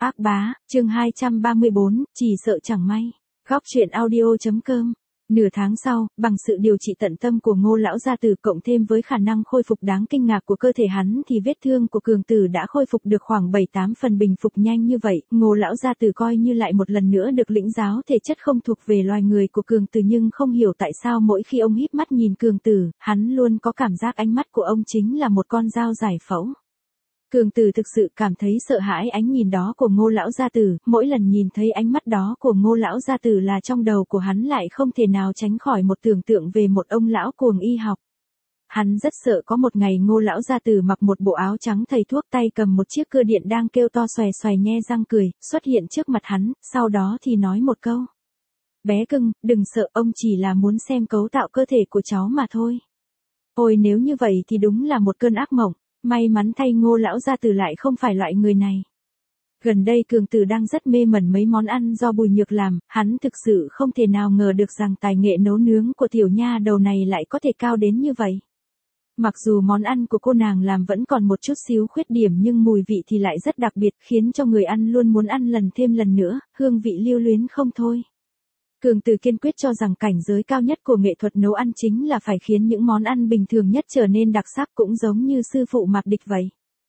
Ác bá, chương 234, chỉ sợ chẳng may. Góc truyện audio.com. Nửa tháng sau, bằng sự điều trị tận tâm của Ngô lão gia tử cộng thêm với khả năng khôi phục đáng kinh ngạc của cơ thể hắn thì vết thương của Cường Tử đã khôi phục được khoảng 7-8 phần bình phục nhanh như vậy. Ngô lão gia tử coi như lại một lần nữa được lĩnh giáo thể chất không thuộc về loài người của Cường Tử, nhưng không hiểu tại sao mỗi khi ông híp mắt nhìn Cường Tử, hắn luôn có cảm giác ánh mắt của ông chính là một con dao giải phẫu. Cường Tử thực sự cảm thấy sợ hãi ánh nhìn đó của Ngô lão gia tử, mỗi lần nhìn thấy ánh mắt đó của Ngô lão gia tử là trong đầu của hắn lại không thể nào tránh khỏi một tưởng tượng về một ông lão cuồng y học. Hắn rất sợ có một ngày Ngô lão gia tử mặc một bộ áo trắng thầy thuốc, tay cầm một chiếc cưa điện đang kêu to xoè xoè nhe răng cười, xuất hiện trước mặt hắn, sau đó thì nói một câu: "Bé cưng, đừng sợ, ông chỉ là muốn xem cấu tạo cơ thể của cháu mà thôi." Ôi nếu như vậy thì đúng là một cơn ác mộng. May mắn thay Ngô lão gia tử lại không phải loại người này. Gần đây Cường Tử đang rất mê mẩn mấy món ăn do Bùi Nhược làm, hắn thực sự không thể nào ngờ được rằng tài nghệ nấu nướng của tiểu nha đầu này lại có thể cao đến như vậy. Mặc dù món ăn của cô nàng làm vẫn còn một chút xíu khuyết điểm nhưng mùi vị thì lại rất đặc biệt, khiến cho người ăn luôn muốn ăn lần thêm lần nữa, hương vị lưu luyến không thôi. Cường Tử kiên quyết cho rằng cảnh giới cao nhất của nghệ thuật nấu ăn chính là phải khiến những món ăn bình thường nhất trở nên đặc sắc, cũng giống như sư phụ Mạc Địch vậy.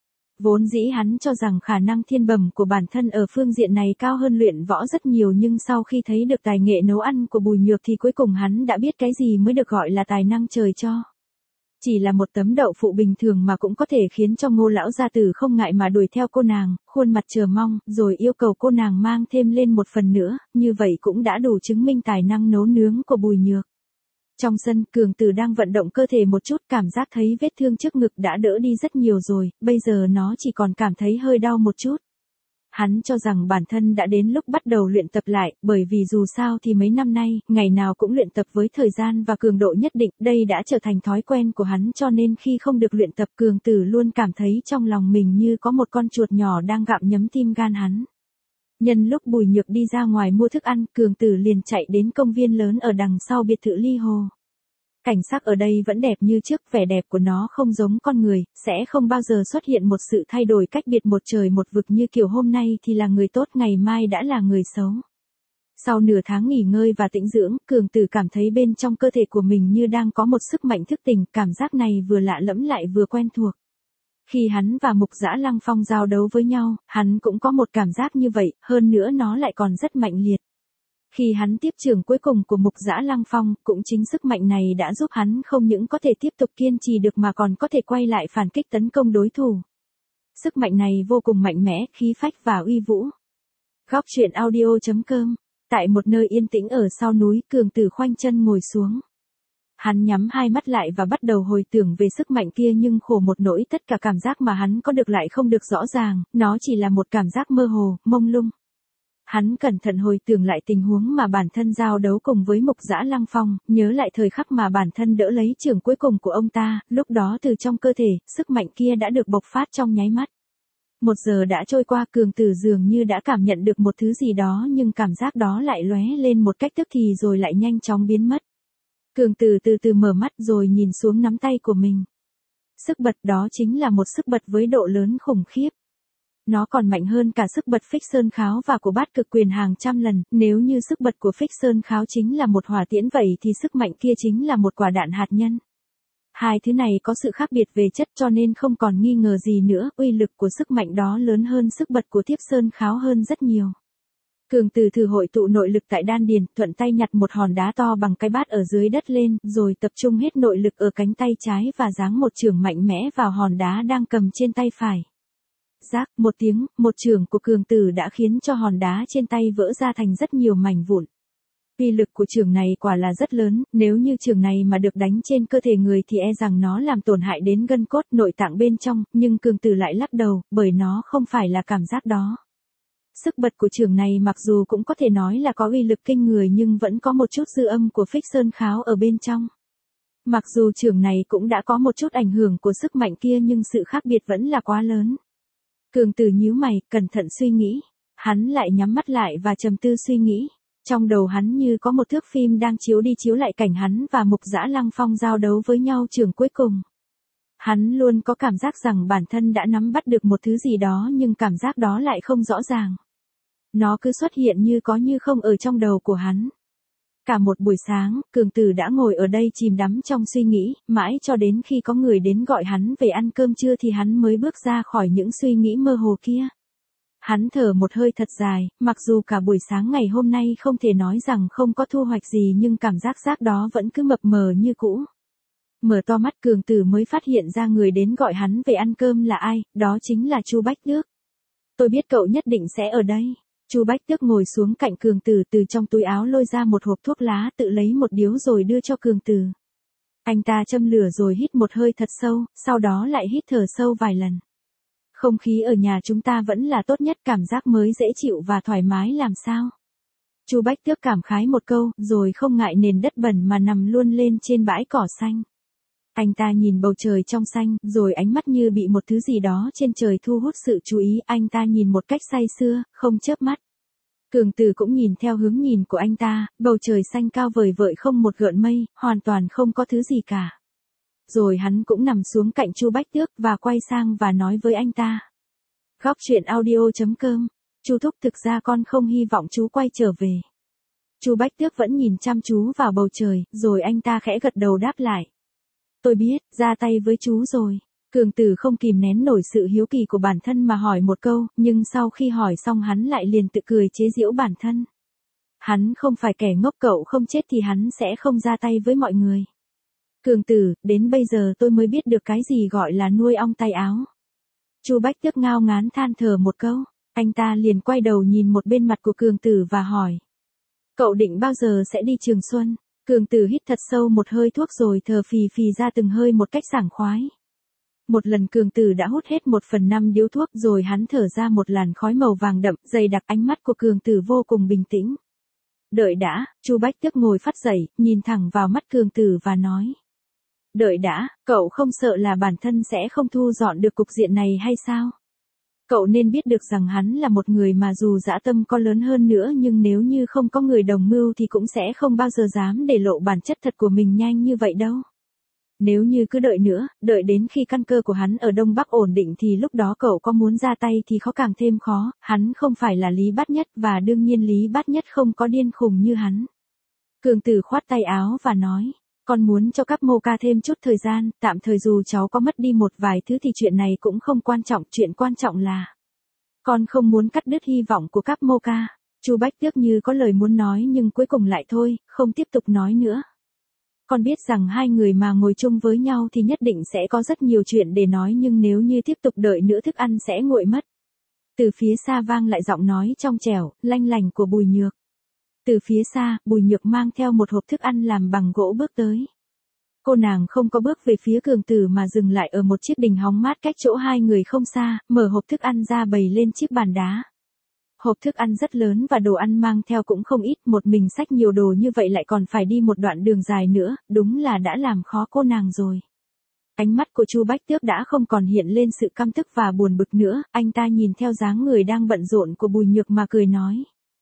Vốn dĩ hắn cho rằng khả năng thiên bẩm của bản thân ở phương diện này cao hơn luyện võ rất nhiều, nhưng sau khi thấy được tài nghệ nấu ăn của Bùi Nhược thì cuối cùng hắn đã biết cái gì mới được gọi là tài năng trời cho. Chỉ là một tấm đậu phụ bình thường mà cũng có thể khiến cho Ngô lão gia tử không ngại mà đuổi theo cô nàng, khuôn mặt chờ mong, rồi yêu cầu cô nàng mang thêm lên một phần nữa, như vậy cũng đã đủ chứng minh tài năng nấu nướng của Bùi Nhược. Trong sân, Cường Tử đang vận động cơ thể một chút, cảm giác thấy vết thương trước ngực đã đỡ đi rất nhiều rồi, bây giờ nó chỉ còn cảm thấy hơi đau một chút. Hắn cho rằng bản thân đã đến lúc bắt đầu luyện tập lại, bởi vì dù sao thì mấy năm nay, ngày nào cũng luyện tập với thời gian và cường độ nhất định, đây đã trở thành thói quen của hắn, cho nên khi không được luyện tập Cường Tử luôn cảm thấy trong lòng mình như có một con chuột nhỏ đang gặm nhấm tim gan hắn. Nhân lúc Bùi Nhược đi ra ngoài mua thức ăn, Cường Tử liền chạy đến công viên lớn ở đằng sau biệt thự Ly Hồ. Cảnh sắc ở đây vẫn đẹp như trước, vẻ đẹp của nó không giống con người, sẽ không bao giờ xuất hiện một sự thay đổi cách biệt một trời một vực như kiểu hôm nay thì là người tốt, ngày mai đã là người xấu. Sau nửa tháng nghỉ ngơi và tĩnh dưỡng, Cường Tử cảm thấy bên trong cơ thể của mình như đang có một sức mạnh thức tỉnh, cảm giác này vừa lạ lẫm lại vừa quen thuộc. Khi hắn và Mục Dã Lăng Phong giao đấu với nhau, hắn cũng có một cảm giác như vậy, hơn nữa nó lại còn rất mạnh liệt. Khi hắn tiếp trường cuối cùng của Mục Dã Lăng Phong, cũng chính sức mạnh này đã giúp hắn không những có thể tiếp tục kiên trì được mà còn có thể quay lại phản kích tấn công đối thủ. Sức mạnh này vô cùng mạnh mẽ, khí phách và uy vũ. Góc truyện audio.com. Tại một nơi yên tĩnh ở sau núi, Cường Tử khoanh chân ngồi xuống. Hắn nhắm hai mắt lại và bắt đầu hồi tưởng về sức mạnh kia, nhưng khổ một nỗi tất cả cảm giác mà hắn có được lại không được rõ ràng, nó chỉ là một cảm giác mơ hồ, mông lung. Hắn cẩn thận hồi tưởng lại tình huống mà bản thân giao đấu cùng với Mục Dã Lăng Phong, nhớ lại thời khắc mà bản thân đỡ lấy chưởng cuối cùng của ông ta, lúc đó từ trong cơ thể, sức mạnh kia đã được bộc phát trong nháy mắt. 1 giờ đã trôi qua, Cường Tử dường như đã cảm nhận được một thứ gì đó, nhưng cảm giác đó lại lóe lên một cách tức thì rồi lại nhanh chóng biến mất. Cường Tử từ từ mở mắt rồi nhìn xuống nắm tay của mình. Sức bật đó chính là một sức bật với độ lớn khủng khiếp. Nó còn mạnh hơn cả sức bật Phích Sơn Kháo và của Bát Cực Quyền hàng trăm lần, nếu như sức bật của Phích Sơn Kháo chính là một hỏa tiễn vậy thì sức mạnh kia chính là một quả đạn hạt nhân. Hai thứ này có sự khác biệt về chất cho nên không còn nghi ngờ gì nữa, uy lực của sức mạnh đó lớn hơn sức bật của Thiếp Sơn Kháo hơn rất nhiều. Cường Tử thử hội tụ nội lực tại đan điền, thuận tay nhặt một hòn đá to bằng cái bát ở dưới đất lên, rồi tập trung hết nội lực ở cánh tay trái và giáng một chưởng mạnh mẽ vào hòn đá đang cầm trên tay phải. Rác, một tiếng, một chưởng của Cường Tử đã khiến cho hòn đá trên tay vỡ ra thành rất nhiều mảnh vụn. Uy lực của chưởng này quả là rất lớn, nếu như chưởng này mà được đánh trên cơ thể người thì e rằng nó làm tổn hại đến gân cốt, nội tạng bên trong, nhưng Cường Tử lại lắc đầu, bởi nó không phải là cảm giác đó. Sức bật của chưởng này mặc dù cũng có thể nói là có uy lực kinh người nhưng vẫn có một chút dư âm của Phích Sơn Kháo ở bên trong. Mặc dù chưởng này cũng đã có một chút ảnh hưởng của sức mạnh kia nhưng sự khác biệt vẫn là quá lớn. Cường Tử nhíu mày, cẩn thận suy nghĩ. Hắn lại nhắm mắt lại và trầm tư suy nghĩ. Trong đầu hắn như có một thước phim đang chiếu đi chiếu lại cảnh hắn và Mục Dã Lăng Phong giao đấu với nhau chưởng cuối cùng. Hắn luôn có cảm giác rằng bản thân đã nắm bắt được một thứ gì đó nhưng cảm giác đó lại không rõ ràng. Nó cứ xuất hiện như có như không ở trong đầu của hắn. Cả một buổi sáng, Cường Tử đã ngồi ở đây chìm đắm trong suy nghĩ, mãi cho đến khi có người đến gọi hắn về ăn cơm trưa thì hắn mới bước ra khỏi những suy nghĩ mơ hồ kia. Hắn thở một hơi thật dài, mặc dù cả buổi sáng ngày hôm nay không thể nói rằng không có thu hoạch gì nhưng cảm giác đó vẫn cứ mập mờ như cũ. Mở to mắt Cường Tử mới phát hiện ra người đến gọi hắn về ăn cơm là ai, đó chính là Chu Bách Tước. Tôi biết cậu nhất định sẽ ở đây. Chu Bách Tước ngồi xuống cạnh Cường Tử, từ trong túi áo lôi ra một hộp thuốc lá, tự lấy một điếu rồi đưa cho Cường Tử. Anh ta châm lửa rồi hít một hơi thật sâu, sau đó lại hít thở sâu vài lần. Không khí ở nhà chúng ta vẫn là tốt nhất, cảm giác mới dễ chịu và thoải mái làm sao. Chu Bách Tước cảm khái một câu, rồi không ngại nền đất bẩn mà nằm luôn lên trên bãi cỏ xanh. Anh ta nhìn bầu trời trong xanh, rồi ánh mắt như bị một thứ gì đó trên trời thu hút sự chú ý, anh ta nhìn một cách say sưa, không chớp mắt. Cường Tử cũng nhìn theo hướng nhìn của anh ta, bầu trời xanh cao vời vợi không một gợn mây, hoàn toàn không có thứ gì cả. Rồi hắn cũng nằm xuống cạnh Chu Bách Tước và quay sang và nói với anh ta. Góc truyện audio.com, Chu thúc, thực ra con không hy vọng chú quay trở về. Chu Bách Tước vẫn nhìn chăm chú vào bầu trời, rồi anh ta khẽ gật đầu đáp lại. Tôi biết, ra tay với chú rồi. Cường Tử không kìm nén nổi sự hiếu kỳ của bản thân mà hỏi một câu, nhưng sau khi hỏi xong hắn lại liền tự cười chế giễu bản thân. Hắn không phải kẻ ngốc, cậu không chết thì hắn sẽ không ra tay với mọi người. Cường Tử, đến bây giờ tôi mới biết được cái gì gọi là nuôi ong tay áo. Chu Bách Tước ngao ngán than thở một câu, anh ta liền quay đầu nhìn một bên mặt của Cường Tử và hỏi. Cậu định bao giờ sẽ đi Trường Xuân? Cường Tử hít thật sâu một hơi thuốc rồi thở phì phì ra từng hơi một cách sảng khoái. Một lần Cường Tử đã hút hết 1/5 điếu thuốc rồi hắn thở ra một làn khói màu vàng đậm, dày đặc. Ánh mắt của Cường Tử vô cùng bình tĩnh. Đợi đã, Chu Bách Tước ngồi phắt dậy, nhìn thẳng vào mắt Cường Tử và nói. Đợi đã, cậu không sợ là bản thân sẽ không thu dọn được cục diện này hay sao? Cậu nên biết được rằng hắn là một người mà dù dã tâm có lớn hơn nữa nhưng nếu như không có người đồng mưu thì cũng sẽ không bao giờ dám để lộ bản chất thật của mình nhanh như vậy đâu. Nếu như cứ đợi nữa, đợi đến khi căn cơ của hắn ở Đông Bắc ổn định thì lúc đó cậu có muốn ra tay thì khó càng thêm khó, hắn không phải là Lý Bát Nhất và đương nhiên Lý Bát Nhất không có điên khùng như hắn. Cường Tử khoát tay áo và nói. Con muốn cho các mô ca thêm chút thời gian, tạm thời dù cháu có mất đi một vài thứ thì chuyện này cũng không quan trọng, chuyện quan trọng là con không muốn cắt đứt hy vọng của các mô ca. Chu Bách Tước như có lời muốn nói nhưng cuối cùng lại thôi, không tiếp tục nói nữa. Con biết rằng hai người mà ngồi chung với nhau thì nhất định sẽ có rất nhiều chuyện để nói nhưng nếu như tiếp tục đợi nữa thức ăn sẽ nguội mất. Từ phía xa vang lại giọng nói trong trẻo, lanh lành của Bùi Nhược. Từ phía xa, Bùi Nhược mang theo một hộp thức ăn làm bằng gỗ bước tới. Cô nàng không có bước về phía Cường Tử mà dừng lại ở một chiếc đình hóng mát cách chỗ hai người không xa, mở hộp thức ăn ra bày lên chiếc bàn đá. Hộp thức ăn rất lớn và đồ ăn mang theo cũng không ít, một mình xách nhiều đồ như vậy lại còn phải đi một đoạn đường dài nữa, đúng là đã làm khó cô nàng rồi. Ánh mắt của Chu Bách Tước đã không còn hiện lên sự căm tức và buồn bực nữa, anh ta nhìn theo dáng người đang bận rộn của Bùi Nhược mà cười nói.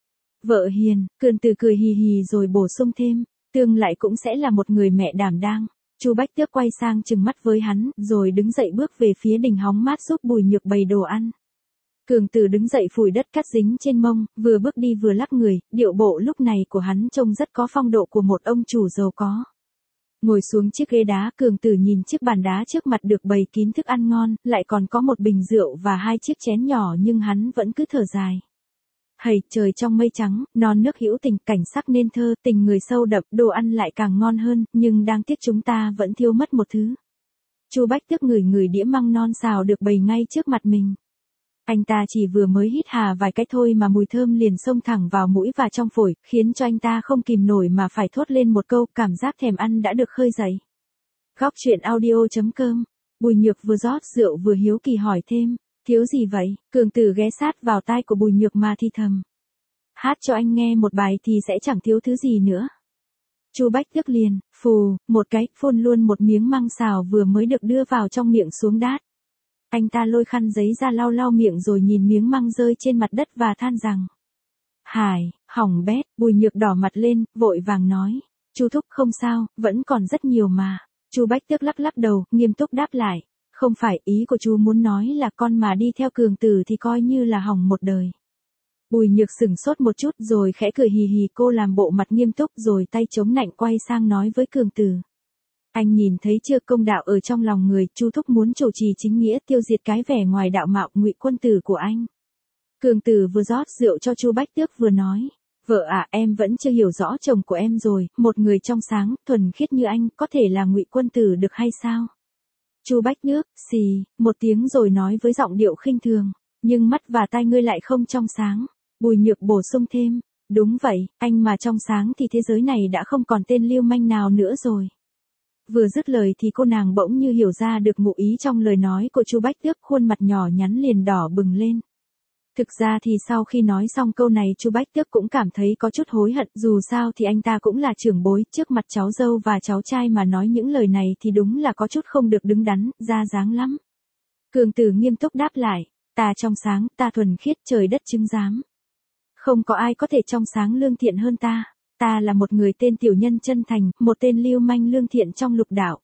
Vợ hiền, Cường Tử cười hì hì rồi bổ sung thêm, tương lại cũng sẽ là một người mẹ đảm đang. Chu Bách Tước quay sang trừng mắt với hắn, rồi đứng dậy bước về phía đình hóng mát giúp Bùi Nhược bày đồ ăn. Cường Tử đứng dậy phủi đất cát dính trên mông, vừa bước đi vừa lắc người, điệu bộ lúc này của hắn trông rất có phong độ của một ông chủ giàu có. Ngồi xuống chiếc ghế đá, Cường Tử nhìn chiếc bàn đá trước mặt được bày kín thức ăn ngon, lại còn có một bình rượu và hai chiếc chén nhỏ nhưng hắn vẫn cứ thở dài. Hầy, trời trong mây trắng, non nước hữu tình, cảnh sắc nên thơ, tình người sâu đậm, đồ ăn lại càng ngon hơn, nhưng đáng tiếc chúng ta vẫn thiếu mất một thứ. Chu Bách Tước ngửi đĩa măng non xào được bày ngay trước mặt mình. Anh ta chỉ vừa mới hít hà vài cái thôi mà mùi thơm liền xông thẳng vào mũi và trong phổi, khiến cho anh ta không kìm nổi mà phải thốt lên một câu, cảm giác thèm ăn đã được khơi dậy. Góc truyện audio.com, Bùi Nhược vừa rót rượu vừa hiếu kỳ hỏi thêm. Thiếu gì vậy? Cường Tử ghé sát vào tai của Bùi Nhược mà thì thầm. Hát cho anh nghe một bài thì sẽ chẳng thiếu thứ gì nữa. Chu Bách Tước liền, phù, một cái, phun luôn một miếng măng xào vừa mới được đưa vào trong miệng xuống đát. Anh ta lôi khăn giấy ra lau lau miệng rồi nhìn miếng măng rơi trên mặt đất và than rằng. Hải, hỏng bét, Bùi Nhược đỏ mặt lên, vội vàng nói. Chu thúc không sao, vẫn còn rất nhiều mà. Chu Bách Tước lắc lắc đầu, nghiêm túc đáp lại. Không phải, ý của chú muốn nói là con mà đi theo Cường Tử thì coi như là hỏng một đời. Bùi Nhược sững sốt một chút rồi khẽ cười hì hì, cô làm bộ mặt nghiêm túc rồi tay chống nạnh quay sang nói với Cường Tử. Anh nhìn thấy chưa, công đạo ở trong lòng người, Chu thúc muốn chủ trì chính nghĩa, tiêu diệt cái vẻ ngoài đạo mạo Ngụy quân tử của anh. Cường Tử vừa rót rượu cho Chu Bách Tước vừa nói. Vợ à, em vẫn chưa hiểu rõ chồng của em rồi, một người trong sáng, thuần khiết như anh, có thể là Ngụy quân tử được hay sao? Chu Bách Tước xì một tiếng rồi nói với giọng điệu khinh thường. Nhưng mắt và tai ngươi lại không trong sáng. Bùi Nhược bổ sung thêm. Đúng vậy, anh mà trong sáng thì thế giới này đã không còn tên lưu manh nào nữa rồi. Vừa dứt lời thì cô nàng bỗng như hiểu ra được ngụ ý trong lời nói của Chu Bách Tước, khuôn mặt nhỏ nhắn liền đỏ bừng lên. Thực ra thì sau khi nói xong câu này Chu Bách Tước cũng cảm thấy có chút hối hận, dù sao thì anh ta cũng là trưởng bối, trước mặt cháu dâu và cháu trai mà nói những lời này thì đúng là có chút không được đứng đắn, ra dáng lắm. Cường Tử nghiêm túc đáp lại, ta trong sáng, ta thuần khiết, trời đất chứng giám. Không có ai có thể trong sáng lương thiện hơn ta. Ta là một người tên tiểu nhân chân thành, một tên lưu manh lương thiện trong lục đạo.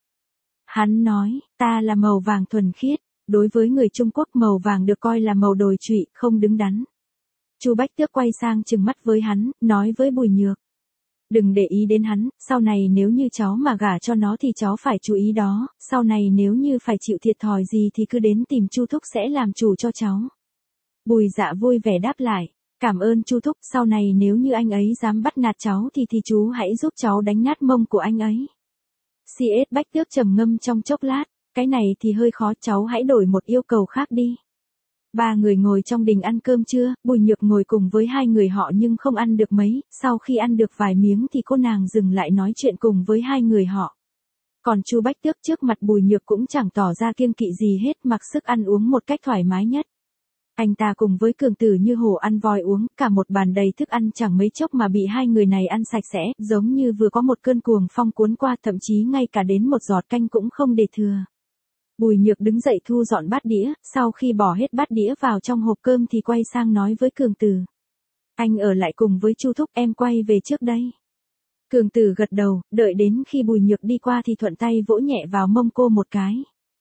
Hắn nói, ta là màu vàng thuần khiết. Đối với người Trung Quốc màu vàng được coi là màu đồi trụy, không đứng đắn. Chu Bách Tước quay sang trừng mắt với hắn, nói với Bùi Nhược. Đừng để ý đến hắn, sau này nếu như cháu mà gả cho nó thì cháu phải chú ý đó, sau này nếu như phải chịu thiệt thòi gì thì cứ đến tìm Chu thúc sẽ làm chủ cho cháu. Bùi Dạ vui vẻ đáp lại. Cảm ơn Chu thúc, sau này nếu như anh ấy dám bắt nạt cháu thì chú hãy giúp cháu đánh nát mông của anh ấy. C.S. Bách Tước trầm ngâm trong chốc lát, cái này thì hơi khó, cháu hãy đổi một yêu cầu khác đi. Ba người ngồi trong đình ăn cơm trưa, Bùi Nhược ngồi cùng với hai người họ nhưng không ăn được mấy, sau khi ăn được vài miếng thì cô nàng dừng lại nói chuyện cùng với hai người họ. Còn Chu Bách Tước trước mặt Bùi Nhược cũng chẳng tỏ ra kiêng kỵ gì hết, mặc sức ăn uống một cách thoải mái nhất. Anh ta cùng với Cường Tử như hổ ăn voi uống, cả một bàn đầy thức ăn chẳng mấy chốc mà bị hai người này ăn sạch sẽ, giống như vừa có một cơn cuồng phong cuốn qua, thậm chí ngay cả đến một giọt canh cũng không để thừa. Bùi Nhược đứng dậy thu dọn bát đĩa, sau khi bỏ hết bát đĩa vào trong hộp cơm thì quay sang nói với Cường Tử. Anh ở lại cùng với Chu thúc, em quay về trước đây. Cường Tử gật đầu, đợi đến khi Bùi Nhược đi qua thì thuận tay vỗ nhẹ vào mông cô một cái.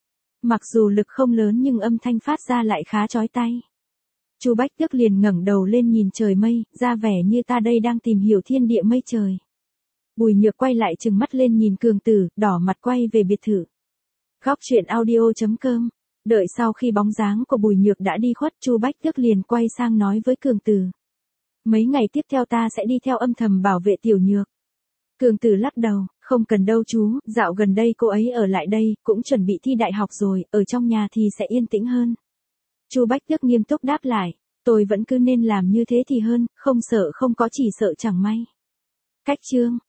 Mặc dù lực không lớn nhưng âm thanh phát ra lại khá chói tai. Chu Bách Tước liền ngẩng đầu lên nhìn trời mây, ra vẻ như ta đây đang tìm hiểu thiên địa mây trời. Bùi Nhược quay lại trừng mắt lên nhìn Cường Tử, đỏ mặt quay về biệt thự. Góc truyện audio.com. Đợi sau khi bóng dáng của Bùi Nhược đã đi khuất, Chu Bách Tước liền quay sang nói với Cường Tử. Mấy ngày tiếp theo ta sẽ đi theo âm thầm bảo vệ Tiểu Nhược. Cường Tử lắc đầu, không cần đâu chú, dạo gần đây cô ấy ở lại đây, cũng chuẩn bị thi đại học rồi, ở trong nhà thì sẽ yên tĩnh hơn. Chu Bách Tước nghiêm túc đáp lại, tôi vẫn cứ nên làm như thế thì hơn, không sợ không có chỉ sợ chẳng may. Cách chương.